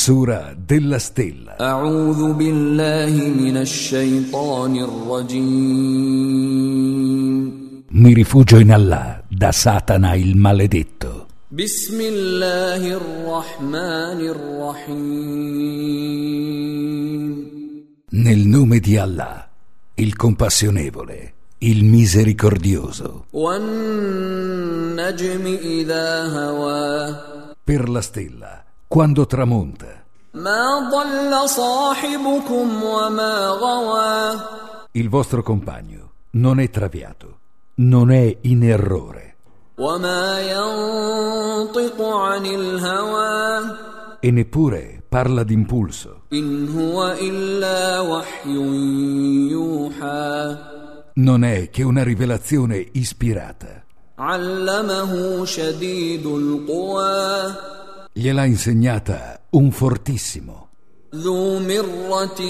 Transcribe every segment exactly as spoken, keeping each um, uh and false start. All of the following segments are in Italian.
Sura della Stella. أعوذ بالله من الشيطان الرجيم. Mi rifugio in Allah da Satana il maledetto. بسم الله الرحمن الرحيم. Nel nome di Allah, il compassionevole, il misericordioso. والنجم إذا هوى. Per la stella, quando tramonta. ما ضل صاحبكم وما غوى. Il vostro compagno non è traviato, non è in errore. وما ينطق عن الهوى. E neppure parla d'impulso. إن هو إلا وحي يوحى. Non è che una rivelazione ispirata. علمه شديد القوى. Gliel'ha insegnata un fortissimo. ذو مرة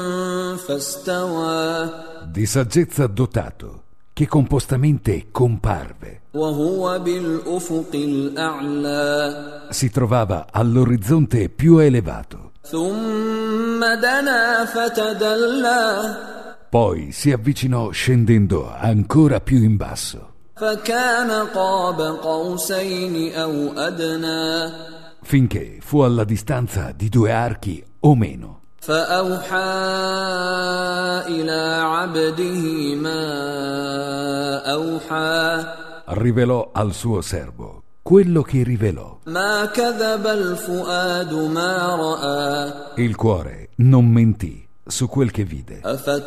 فاستوى. Di saggezza dotato, che compostamente comparve. وهو بالأفق الأعلى. Si trovava all'orizzonte più elevato. ثم دنا فتدلى. Poi si avvicinò scendendo ancora più in basso. فكان قاب قوسين أو أدنى. Finché fu alla distanza di due archi o meno. فأوحى إلى عبده ما أوحى. Rivelò al suo servo quello che rivelò. ما كذب الفؤاد ما رأى. Il cuore non mentì su quel che vide.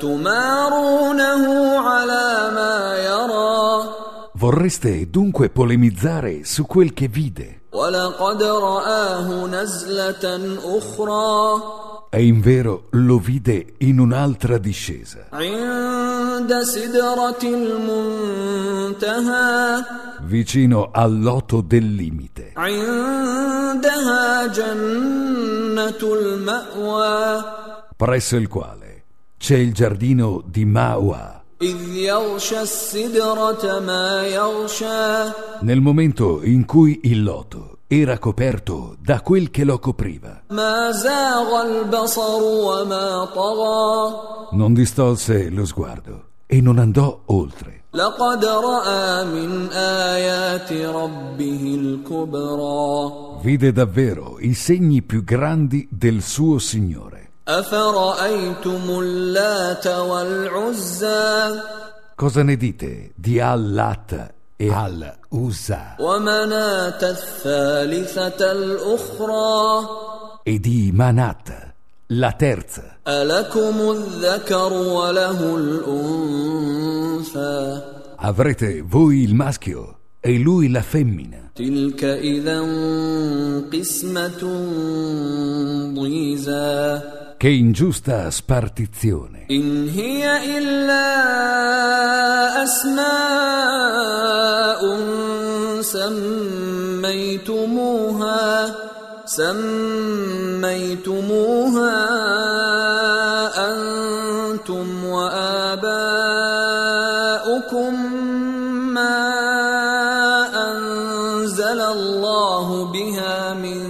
أفتمارونه على ما يرى. Vorreste dunque polemizzare su quel che vide. ولقد رآه نزلة أخرى. E invero lo vide in un'altra discesa. عند سدرة المنتهى. Vicino al loto del limite. عندها جنة المأوى. Presso il quale c'è il giardino di Mawa. إذ يغشى السدرة ما يغشى. Nel momento in cui il loto era coperto da quel che lo copriva. ما زاغ البصر وما طغى. Non distolse lo sguardo e non andò oltre. لقد رأى من آيات ربه الكبرى. Vide davvero i segni più grandi del suo Signore. أفرأيتم اللات والعزى. Cosa ne dite di Al-Lat e Al-Uzza ومناة الثالثة الأخرى. e di Manat, la terza? ألكم الذكر وله الأنثى. Avrete voi il maschio e lui la femmina. تلك إذا قسمة ضيزى. Che ingiusta spartizione. إن هي إلا أسماء سميتموها سميتموها أنتم وآباؤكم ما أنزل الله بها من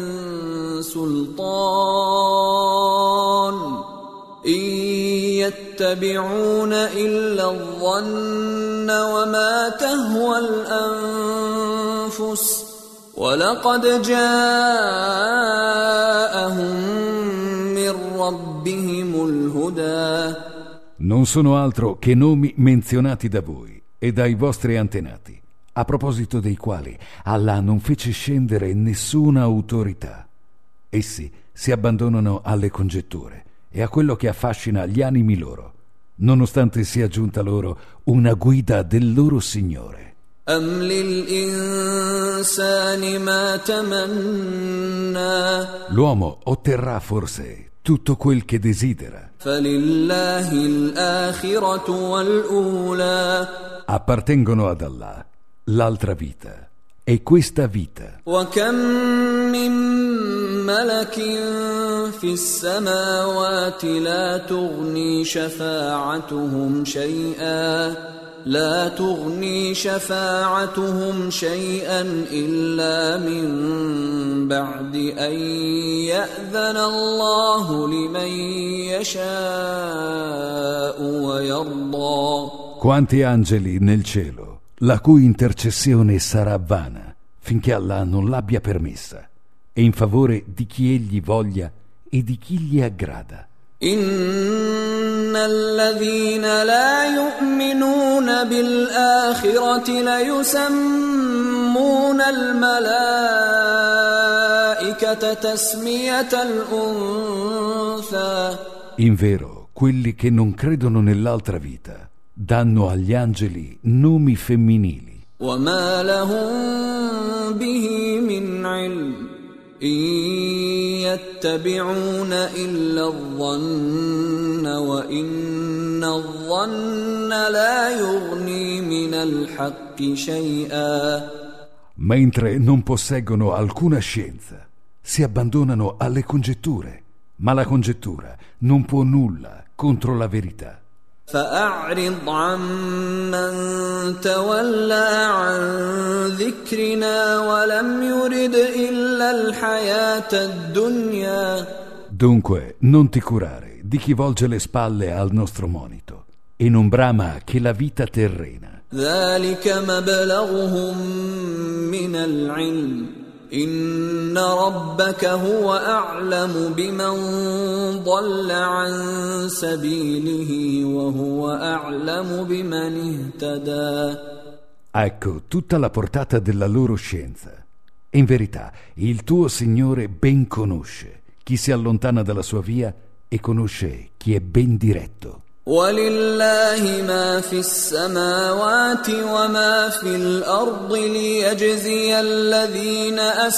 سلطان إن يتبعون إلا الظن وما تهوى الأنفس ولقد جاءهم من ربهم الهدى. Non sono altro che nomi menzionati da voi e dai vostri antenati, a proposito dei quali Allah non fece scendere nessuna autorità. Essi si abbandonano alle congetture e a quello che affascina gli animi loro, nonostante sia giunta loro una guida del loro Signore. أم للإنسان ما تمنى. L'uomo otterrà forse tutto quel che desidera. فلله الآخرة والأولى. Appartengono ad Allah l'altra vita e questa vita. وكم من ملك في السماوات لا تغني شفاعتهم شيئا لا تغني شفاعتهم شيئا إلا من بعد أن يأذن الله لمن يشاء ويرضى. Quanti angeli nel cielo, la cui intercessione sarà vana, finché Allah non l'abbia permessa, e in favore di chi egli voglia e di chi gli aggrada. إن الذين لا يؤمنون بالآخرة ليسمون الملائكة تسمية الأنثى. In vero, quelli che non credono nell'altra vita danno agli angeli nomi femminili. وما لهم به من علم إن يتبعون إلا الظن وإن الظن لا يغني من الحق شيئا. Mentre non posseggono alcuna scienza, si abbandonano alle congetture, ma la congettura non può nulla contro la verità. فأعرض عمن تولى عن ذكرنا ولم يرد إلا الحياة الدنيا. Dunque non ti curare di chi volge le spalle al nostro monito e non brama che la vita terrena. ذلك مبلغهم من العلم إن ربك هو أعلم بمن ضل عن سبيله وهو أعلم بمن اهتدى. Ecco tutta la portata della loro scienza. In verità, il tuo Signore ben conosce chi si allontana dalla sua via e conosce chi è ben diretto. ولله ما في السماوات وما في الأرض ليجزي الذين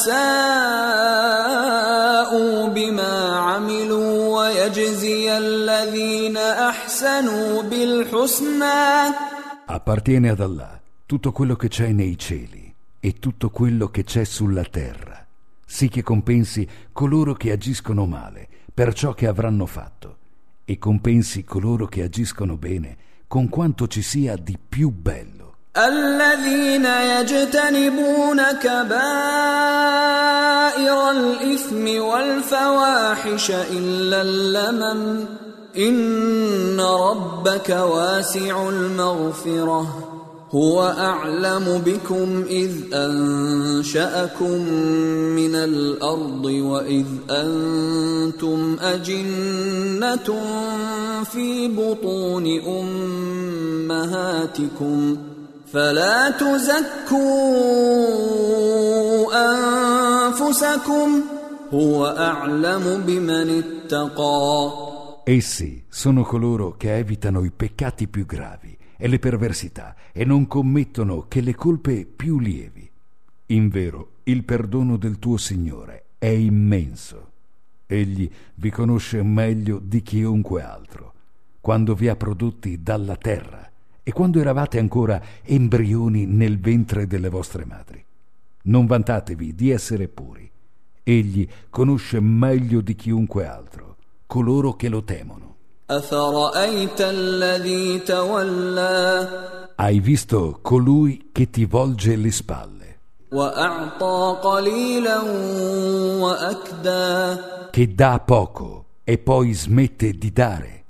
أساءوا بما عملوا ويجزي الذين أحسنوا بالحسنى. Appartiene ad Allah tutto quello che c'è nei cieli e tutto quello che c'è sulla terra, sì che compensi coloro che agiscono male per ciò che avranno fatto e compensi coloro che agiscono bene con quanto ci sia di più bello. الذين يجتنبون كبائر الإثم والفواحش إلا اللمم إن ربك واسع المغفرة هو أعلم بكم إذ أنشأكم من الأرض وإذ أنتم أجنة في بطون أمهاتكم فلا تزكوا أنفسكم هو أعلم بمن اتقى. Essi sono coloro che evitano i peccati più gravi e le perversità e non commettono che le colpe più lievi. Invero, il perdono del tuo Signore è immenso. Egli vi conosce meglio di chiunque altro, quando vi ha prodotti dalla terra e quando eravate ancora embrioni nel ventre delle vostre madri. Non vantatevi di essere puri. Egli conosce meglio di chiunque altro coloro che lo temono. أفرأيت الذي تولى. Hai visto colui che ti volge le spalle, وأعطى قليلا وأكدى. che dà poco e poi smette di dare?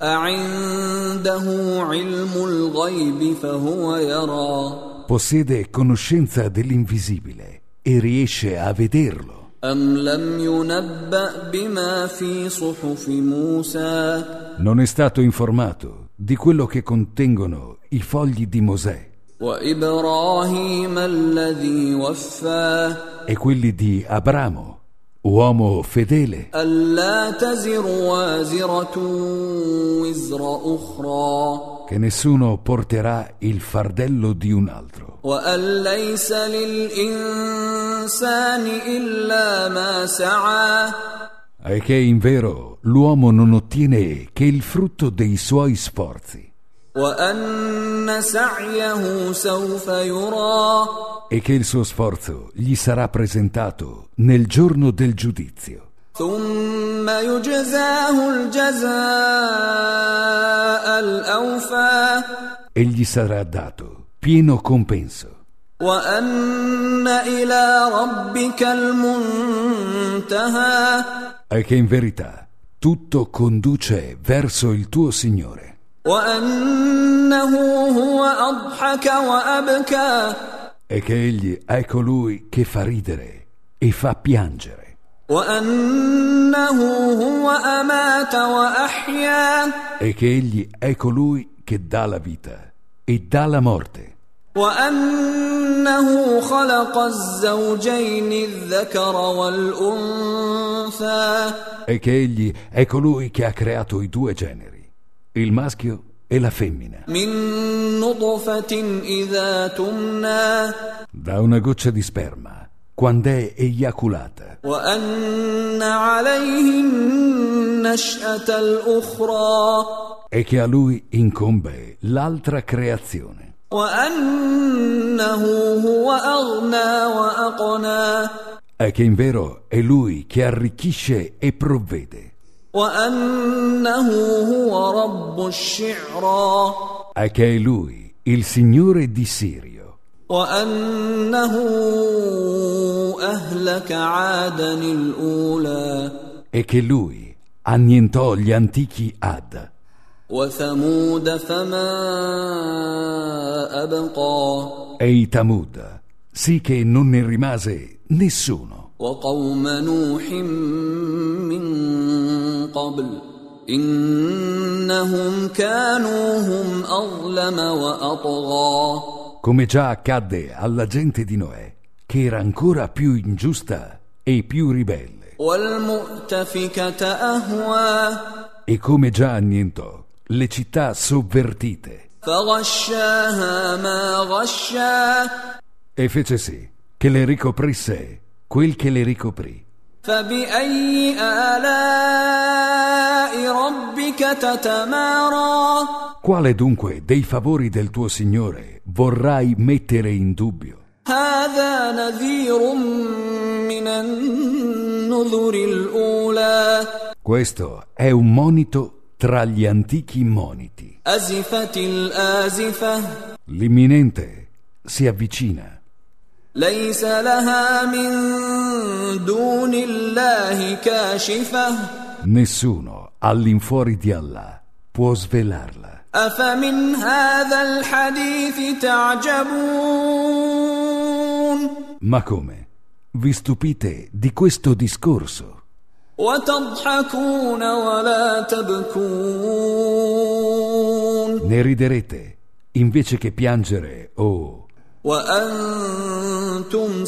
أعنده علم الغيب فهو يرى. Possiede conoscenza dell'invisibile e riesce a vederlo. أم لم ينبأ بما في صحف موسى. Non è stato informato di quello che contengono i fogli di Mosè وإبراهيم الذي وفى. e quelli di Abramo, uomo fedele, ألا تزر وازرة وزر أخرى. che nessuno porterà il fardello di un altro. وأن ليس للإنسان إلا ما سعى. E che in vero l'uomo non ottiene che il frutto dei suoi sforzi. وأن سعيه سوف يرى. E che il suo sforzo gli sarà presentato nel giorno del giudizio. ثم يجزاه الجزاء الأوفى. e gli sarà dato pieno compenso. وأن إلى ربك المنتهى E che in verità tutto conduce verso il tuo Signore. وأنه هو أضحك وأبكى E che Egli è colui che fa ridere e fa piangere. وأنه هو أمات وأحيا E che Egli è colui che dà la vita e dà la morte. وأنه خلق الزوجين الذكر والأنثى E che Egli è colui che ha creato i due generi, il maschio e la femmina, من نطفة إذا تمنى da una goccia di sperma, quando è eiaculata. وأن عليه النشأة الأخرى E che a Lui incombe l'altra creazione. وأنه هو أغنى وأقنى E che in vero è Lui che arricchisce e provvede. وأنه هو رب الشعرى E che è Lui, il Signore di Sirio. وأنه أهلك عادا الأولى E che Lui annientò gli antichi Ad. وثمود فما أبقى E i Tamud, sì che non ne rimase nessuno. وقوم نوح من قبل إنهم كانوا هم أظلم وأطغى Come già accadde alla gente di Noè, che era ancora più ingiusta e più ribelle. والمؤتفكة أهوى E come già annientò le città sovvertite. فغشاها ما غشا E fece sì che le ricoprisse quel che le ricoprì. فبأي آلاء ربك تتمارى Quale dunque dei favori del tuo Signore vorrai mettere in dubbio? هذا نذير من النذر الأولى Questo è un monito tra gli antichi moniti. أزفت الآزفة L'imminente si avvicina. ليس لها من دون الله كاشفة Nessuno all'infuori di Allah può svelarla. أفمن هذا الحديث تعجبون Ma come? Vi stupite di questo discorso? وتضحكون ولا تبكون Ne riderete invece che piangere o وأنتم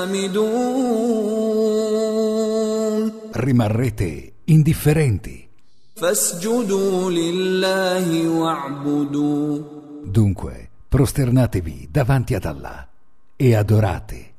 سامدون rimarrete indifferenti. فاسجدوا لله واعبدوا Dunque, prosternatevi davanti ad Allah e adorate.